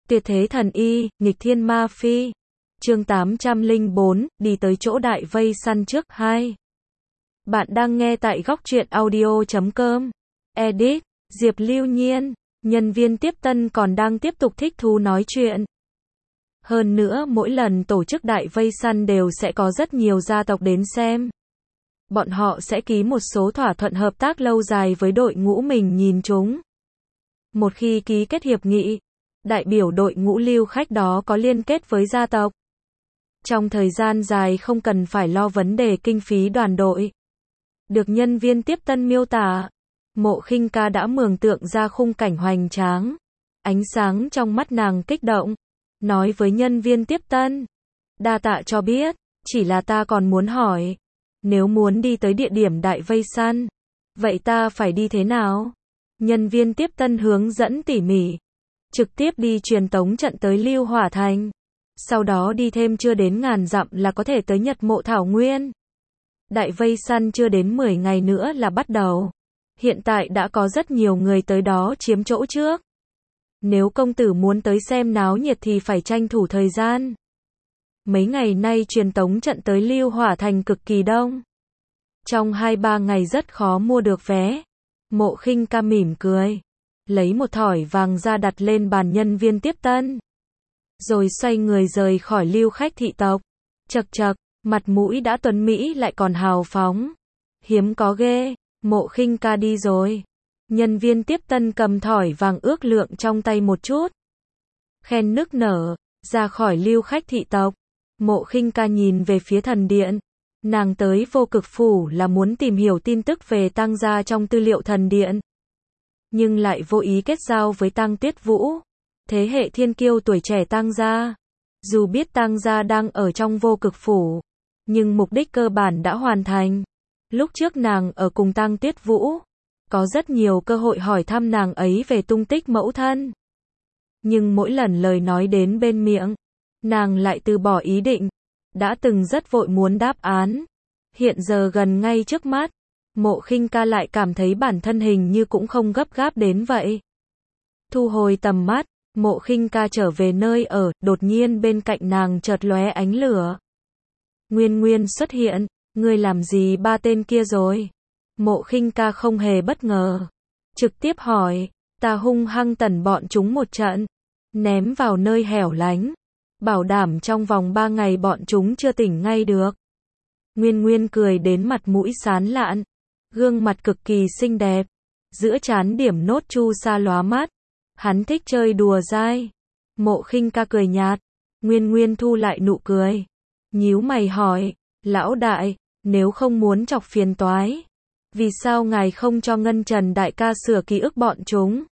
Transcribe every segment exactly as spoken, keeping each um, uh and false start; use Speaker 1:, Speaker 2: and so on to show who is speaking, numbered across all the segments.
Speaker 1: Tuyệt thế thần y, nghịch thiên ma phi. Chương tám trăm lẻ bốn, đi tới chỗ đại vây săn trước. hai. Bạn đang nghe tại góc truyện audio chấm com. Edit, Diệp Lưu Nhiên. Nhân viên tiếp tân còn đang tiếp tục thích thú nói chuyện. Hơn nữa mỗi lần tổ chức đại vây săn đều sẽ có rất nhiều gia tộc đến xem. Bọn họ sẽ ký một số thỏa thuận hợp tác lâu dài với đội ngũ mình nhìn chúng. Một khi ký kết hiệp nghị, đại biểu đội ngũ lưu khách đó có liên kết với gia tộc. Trong thời gian dài không cần phải lo vấn đề kinh phí đoàn đội. Được nhân viên tiếp tân miêu tả, Mộ Khinh Ca đã mường tượng ra khung cảnh hoành tráng. Ánh sáng trong mắt nàng kích động, nói với nhân viên tiếp tân. Đa tạ cho biết, chỉ là ta còn muốn hỏi. Nếu muốn đi tới địa điểm đại vây săn, vậy ta phải đi thế nào? Nhân viên tiếp tân hướng dẫn tỉ mỉ. Trực tiếp đi truyền tống trận tới Lưu Hỏa Thành. Sau đó đi thêm chưa đến ngàn dặm là có thể tới Nhật Mộ Thảo Nguyên. Đại vây săn chưa đến mười ngày nữa là bắt đầu. Hiện tại đã có rất nhiều người tới đó chiếm chỗ trước. Nếu công tử muốn tới xem náo nhiệt thì phải tranh thủ thời gian. Mấy ngày nay truyền tống trận tới Lưu Hỏa Thành cực kỳ đông. Trong hai ba ngày rất khó mua được vé. Mộ Khinh Ca mỉm cười, lấy một thỏi vàng ra đặt lên bàn nhân viên tiếp tân. Rồi xoay người rời khỏi lưu khách thị tộc. Chậc chậc, mặt mũi đã tuấn mỹ lại còn hào phóng. Hiếm có ghê, Mộ Khinh Ca đi rồi. Nhân viên tiếp tân cầm thỏi vàng ước lượng trong tay một chút. Khen nức nở, ra khỏi lưu khách thị tộc. Mộ Khinh Ca nhìn về phía thần điện. Nàng tới Vô Cực Phủ là muốn tìm hiểu tin tức về Tăng gia trong tư liệu thần điện. Nhưng lại vô ý kết giao với Tăng Tuyết Vũ, thế hệ thiên kiêu tuổi trẻ Tăng gia. Dù biết Tăng gia đang ở trong Vô Cực Phủ, nhưng mục đích cơ bản đã hoàn thành. Lúc trước nàng ở cùng Tăng Tuyết Vũ, có rất nhiều cơ hội hỏi thăm nàng ấy về tung tích mẫu thân. Nhưng mỗi lần lời nói đến bên miệng, nàng lại từ bỏ ý định. Đã từng rất vội muốn đáp án. Hiện giờ gần ngay trước mắt, Mộ Khinh Ca lại cảm thấy bản thân hình như cũng không gấp gáp đến vậy. Thu hồi tầm mắt, Mộ Khinh Ca trở về nơi ở, đột nhiên bên cạnh nàng chợt lóe ánh lửa. Nguyên Nguyên xuất hiện, ngươi làm gì ba tên kia rồi? Mộ Khinh Ca không hề bất ngờ, trực tiếp hỏi, ta hung hăng tẩn bọn chúng một trận, ném vào nơi hẻo lánh. Bảo đảm trong vòng ba ngày bọn chúng chưa tỉnh ngay được. Nguyên Nguyên cười đến mặt mũi sán lạn, gương mặt cực kỳ xinh đẹp, giữa trán điểm nốt chu sa lóa mắt. Hắn thích chơi đùa dai. Mộ Khinh Ca cười nhạt. Nguyên Nguyên thu lại nụ cười, nhíu mày hỏi, lão đại, nếu không muốn chọc phiền toái, vì sao ngài không cho Ngân Trần đại ca sửa ký ức bọn chúng?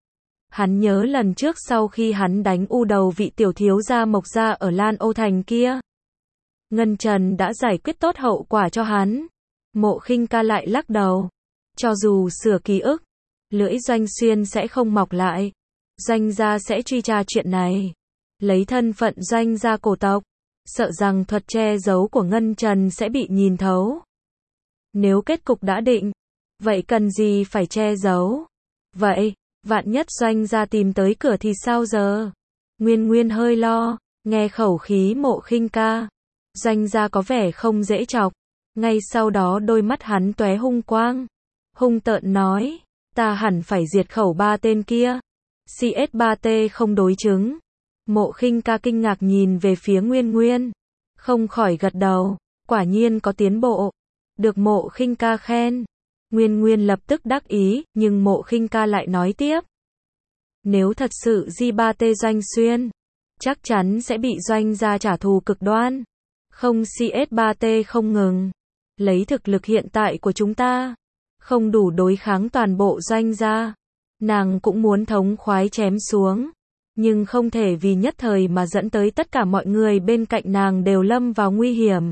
Speaker 1: Hắn nhớ lần trước sau khi hắn đánh u đầu vị tiểu thiếu gia Mộc gia ở Lan Ô Thành kia, Ngân Trần đã giải quyết tốt hậu quả cho hắn. Mộ Khinh Ca lại lắc đầu. Cho dù sửa ký ức, lưỡi Doanh Xuyên sẽ không mọc lại. Doanh gia sẽ truy tra chuyện này. Lấy thân phận Doanh gia cổ tộc, sợ rằng thuật che giấu của Ngân Trần sẽ bị nhìn thấu. Nếu kết cục đã định, vậy cần gì phải che giấu? Vậy, vạn nhất Doanh gia tìm tới cửa thì sao giờ? Nguyên Nguyên hơi lo, nghe khẩu khí Mộ Khinh Ca. Doanh gia có vẻ không dễ chọc. Ngay sau đó đôi mắt hắn tóe hung quang. Hung tợn nói, ta hẳn phải diệt khẩu ba tên kia. xê ét ba tê không đối chứng. Mộ Khinh Ca kinh ngạc nhìn về phía Nguyên Nguyên. Không khỏi gật đầu, quả nhiên có tiến bộ. Được Mộ Khinh Ca khen. Nguyên Nguyên lập tức đắc ý, nhưng Mộ Khinh Ca lại nói tiếp. Nếu thật sự G ba tê Doanh Xuyên, chắc chắn sẽ bị Doanh gia trả thù cực đoan. Không xê ét ba tê không ngừng. Lấy thực lực hiện tại của chúng ta, không đủ đối kháng toàn bộ Doanh gia. Nàng cũng muốn thống khoái chém xuống. Nhưng không thể vì nhất thời mà dẫn tới tất cả mọi người bên cạnh nàng đều lâm vào nguy hiểm.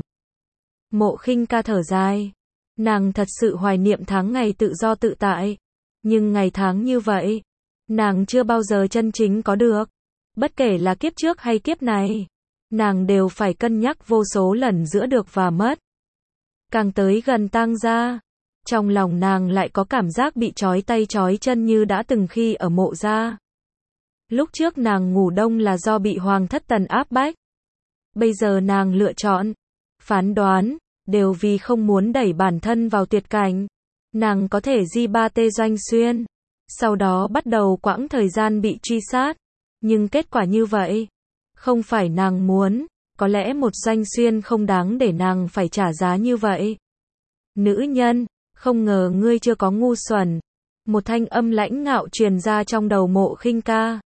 Speaker 1: Mộ Khinh Ca thở dài. Nàng thật sự hoài niệm tháng ngày tự do tự tại. Nhưng ngày tháng như vậy, nàng chưa bao giờ chân chính có được. Bất kể là kiếp trước hay kiếp này, nàng đều phải cân nhắc vô số lần giữa được và mất. Càng tới gần Tang gia, trong lòng nàng lại có cảm giác bị trói tay trói chân như đã từng khi ở Mộ gia. Lúc trước nàng ngủ đông là do bị Hoàng thất Tần áp bách. Bây giờ nàng lựa chọn, phán đoán, đều vì không muốn đẩy bản thân vào tuyệt cảnh. Nàng có thể di ba tê Doanh Xuyên. Sau đó bắt đầu quãng thời gian bị truy sát. Nhưng kết quả như vậy, không phải nàng muốn. Có lẽ một Doanh Xuyên không đáng để nàng phải trả giá như vậy. Nữ nhân, không ngờ ngươi chưa có ngu xuẩn. Một thanh âm lãnh ngạo truyền ra trong đầu Mộ Khinh Ca.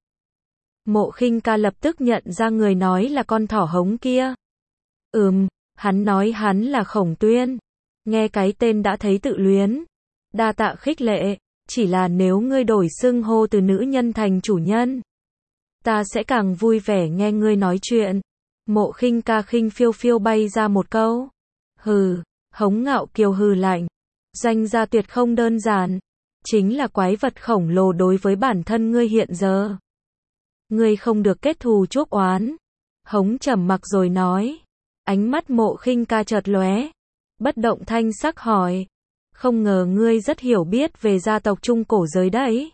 Speaker 1: Mộ Khinh Ca lập tức nhận ra người nói là con thỏ hống kia. Ừm, hắn nói hắn là Khổng Tuyên. Nghe cái tên đã thấy tự luyến. Đa tạ khích lệ, chỉ là nếu ngươi đổi xưng hô từ nữ nhân thành chủ nhân, ta sẽ càng vui vẻ nghe ngươi nói chuyện. Mộ Khinh Ca khinh phiêu phiêu bay ra một câu. Hừ, Hống Ngạo Kiều hừ lạnh. Doanh gia tuyệt không đơn giản. Chính là quái vật khổng lồ đối với bản thân ngươi hiện giờ. Ngươi không được kết thù chuốc oán. Hống trầm mặc rồi nói. Ánh mắt Mộ Khinh Ca chợt lóe. Bất động thanh sắc hỏi. Không ngờ ngươi rất hiểu biết về gia tộc Trung Cổ giới đấy.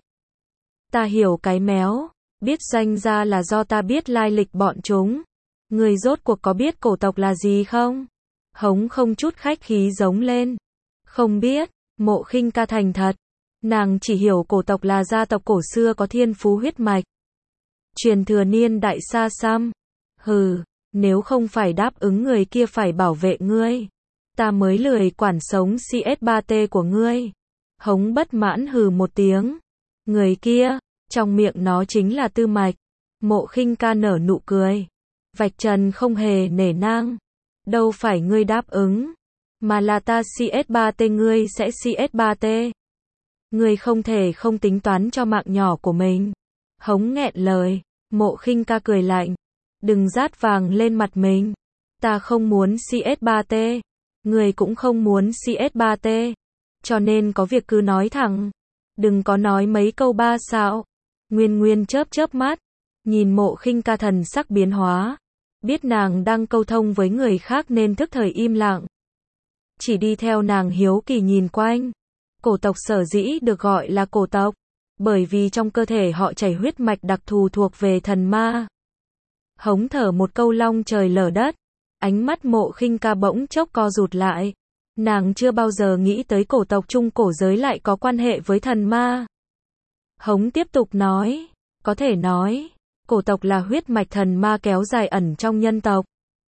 Speaker 1: Ta hiểu cái méo. Biết Doanh gia là do ta biết lai lịch bọn chúng. Ngươi rốt cuộc có biết cổ tộc là gì không? Hống không chút khách khí giống lên. Không biết. Mộ Khinh Ca thành thật. Nàng chỉ hiểu cổ tộc là gia tộc cổ xưa có thiên phú huyết mạch. Truyền thừa niên đại xa xăm. Hừ, nếu không phải đáp ứng người kia phải bảo vệ ngươi, ta mới lười quản sống xê ét ba tê của ngươi. Hống bất mãn hừ một tiếng. Người kia, trong miệng nó chính là Tư Mạch. Mộ Khinh Ca nở nụ cười. Vạch trần không hề nể nang. Đâu phải ngươi đáp ứng, mà là ta xê ét ba tê ngươi sẽ xê ét ba tê. Ngươi không thể không tính toán cho mạng nhỏ của mình. Hống nghẹn lời. Mộ Khinh Ca cười lạnh. Đừng rát vàng lên mặt mình. Ta không muốn xê ét ba tê. Ngươi cũng không muốn xê ét ba tê. Cho nên có việc cứ nói thẳng. Đừng có nói mấy câu ba xạo. Nguyên Nguyên chớp chớp mắt. Nhìn Mộ Khinh Ca thần sắc biến hóa. Biết nàng đang câu thông với người khác nên thức thời im lặng. Chỉ đi theo nàng hiếu kỳ nhìn quanh. Cổ tộc sở dĩ được gọi là cổ tộc, bởi vì trong cơ thể họ chảy huyết mạch đặc thù thuộc về thần ma. Hống thở một câu long trời lở đất. Ánh mắt Mộ Khinh Ca bỗng chốc co rụt lại. Nàng chưa bao giờ nghĩ tới cổ tộc Trung Cổ giới lại có quan hệ với thần ma. Hống tiếp tục nói. Có thể nói, cổ tộc là huyết mạch thần ma kéo dài ẩn trong nhân tộc.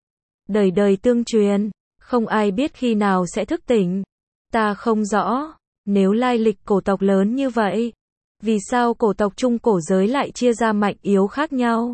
Speaker 1: Đời đời tương truyền, không ai biết khi nào sẽ thức tỉnh. Ta không rõ, nếu lai lịch cổ tộc lớn như vậy, vì sao cổ tộc Trung Cổ giới lại chia ra mạnh yếu khác nhau?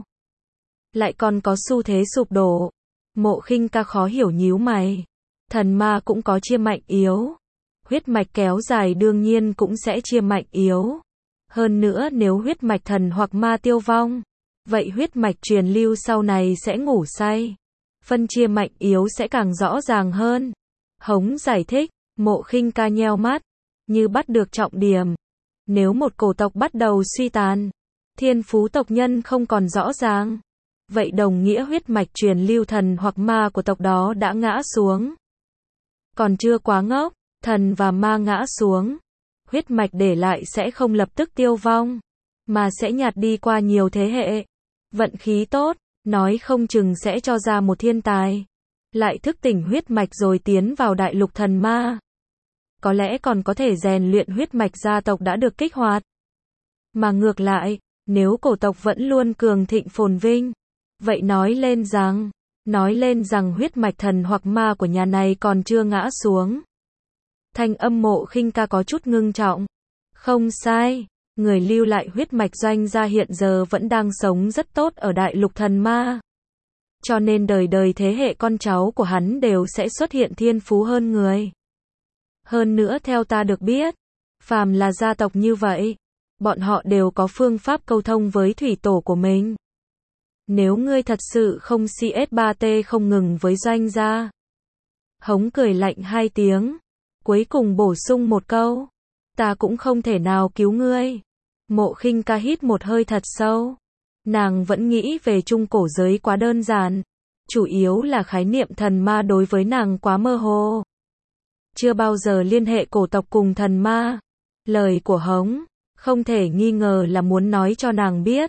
Speaker 1: Lại còn có xu thế sụp đổ. Mộ Khinh Ca khó hiểu nhíu mày. Thần ma cũng có chia mạnh yếu. Huyết mạch kéo dài đương nhiên cũng sẽ chia mạnh yếu. Hơn nữa nếu huyết mạch thần hoặc ma tiêu vong, vậy huyết mạch truyền lưu sau này sẽ ngủ say. Phân chia mạnh yếu sẽ càng rõ ràng hơn. Hống giải thích. Mộ Khinh Ca nheo mắt, như bắt được trọng điểm. Nếu một cổ tộc bắt đầu suy tàn, thiên phú tộc nhân không còn rõ ràng, vậy đồng nghĩa huyết mạch truyền lưu thần hoặc ma của tộc đó đã ngã xuống. Còn chưa quá ngốc, thần và ma ngã xuống, huyết mạch để lại sẽ không lập tức tiêu vong, mà sẽ nhạt đi qua nhiều thế hệ. Vận khí tốt, nói không chừng sẽ cho ra một thiên tài, lại thức tỉnh huyết mạch rồi tiến vào đại lục thần ma. Có lẽ còn có thể rèn luyện huyết mạch gia tộc đã được kích hoạt. Mà ngược lại, nếu cổ tộc vẫn luôn cường thịnh phồn vinh, vậy nói lên rằng, nói lên rằng huyết mạch thần hoặc ma của nhà này còn chưa ngã xuống. Thanh âm Mộ Khinh Ca có chút ngưng trọng. Không sai, người lưu lại huyết mạch Doanh gia hiện giờ vẫn đang sống rất tốt ở đại lục thần ma. Cho nên đời đời thế hệ con cháu của hắn đều sẽ xuất hiện thiên phú hơn người. Hơn nữa theo ta được biết, phàm là gia tộc như vậy, bọn họ đều có phương pháp câu thông với thủy tổ của mình. Nếu ngươi thật sự không xê ét ba tê không ngừng với Doanh gia. Hống cười lạnh hai tiếng, cuối cùng bổ sung một câu. Ta cũng không thể nào cứu ngươi. Mộ Khinh Ca hít một hơi thật sâu. Nàng vẫn nghĩ về Trung Cổ giới quá đơn giản. Chủ yếu là khái niệm thần ma đối với nàng quá mơ hồ. Chưa bao giờ liên hệ cổ tộc cùng thần ma. Lời của Hống, không thể nghi ngờ là muốn nói cho nàng biết.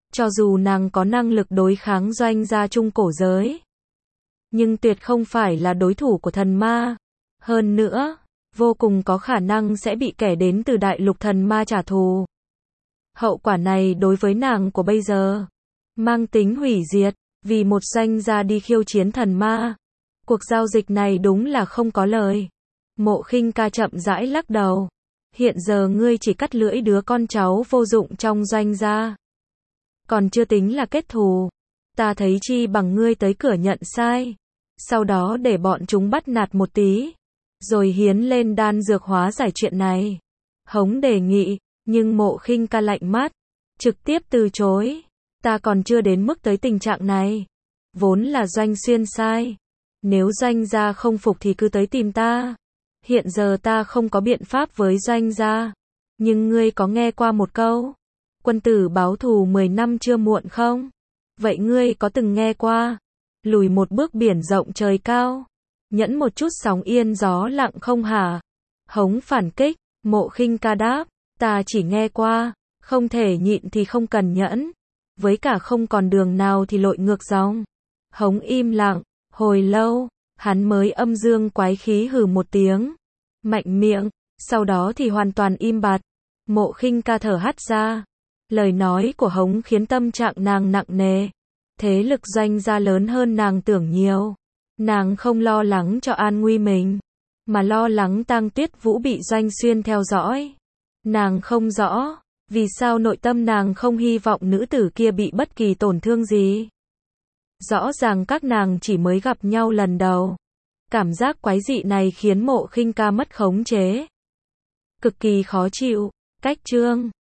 Speaker 1: Cho dù nàng có năng lực đối kháng Doanh gia trung cổ giới, nhưng tuyệt không phải là đối thủ của thần ma. Hơn nữa, vô cùng có khả năng sẽ bị kẻ đến từ đại lục thần ma trả thù. Hậu quả này đối với nàng của bây giờ, mang tính hủy diệt, vì một Doanh gia đi khiêu chiến thần ma. Cuộc giao dịch này đúng là không có lời. Mộ Khinh Ca chậm rãi lắc đầu. Hiện giờ ngươi chỉ cắt lưỡi đứa con cháu vô dụng trong Doanh gia. Còn chưa tính là kết thù. Ta thấy chi bằng ngươi tới cửa nhận sai. Sau đó để bọn chúng bắt nạt một tí. Rồi hiến lên đan dược hóa giải chuyện này. Hống đề nghị, nhưng Mộ Khinh Ca lạnh mắt. Trực tiếp từ chối. Ta còn chưa đến mức tới tình trạng này. Vốn là Doanh Xuyên sai. Nếu Doanh gia không phục thì cứ tới tìm ta. Hiện giờ ta không có biện pháp với Doanh gia. Nhưng ngươi có nghe qua một câu, quân tử báo thù mười năm chưa muộn không? Vậy ngươi có từng nghe qua, lùi một bước biển rộng trời cao, nhẫn một chút sóng yên gió lặng không hả? Hống phản kích, Mộ Khinh Ca đáp, ta chỉ nghe qua, không thể nhịn thì không cần nhẫn, với cả không còn đường nào thì lội ngược dòng. Hống im lặng, hồi lâu, hắn mới âm dương quái khí hừ một tiếng, mạnh miệng, sau đó thì hoàn toàn im bặt. Mộ Khinh Ca thở hắt ra. Lời nói của Hống khiến tâm trạng nàng nặng nề. Thế lực Doanh gia lớn hơn nàng tưởng nhiều. Nàng không lo lắng cho an nguy mình, mà lo lắng Tang Tuyết Vũ bị Doanh Xuyên theo dõi. Nàng không rõ, vì sao nội tâm nàng không hy vọng nữ tử kia bị bất kỳ tổn thương gì. Rõ ràng các nàng chỉ mới gặp nhau lần đầu. Cảm giác quái dị này khiến Mộ Khinh Ca mất khống chế. Cực kỳ khó chịu. Cách chương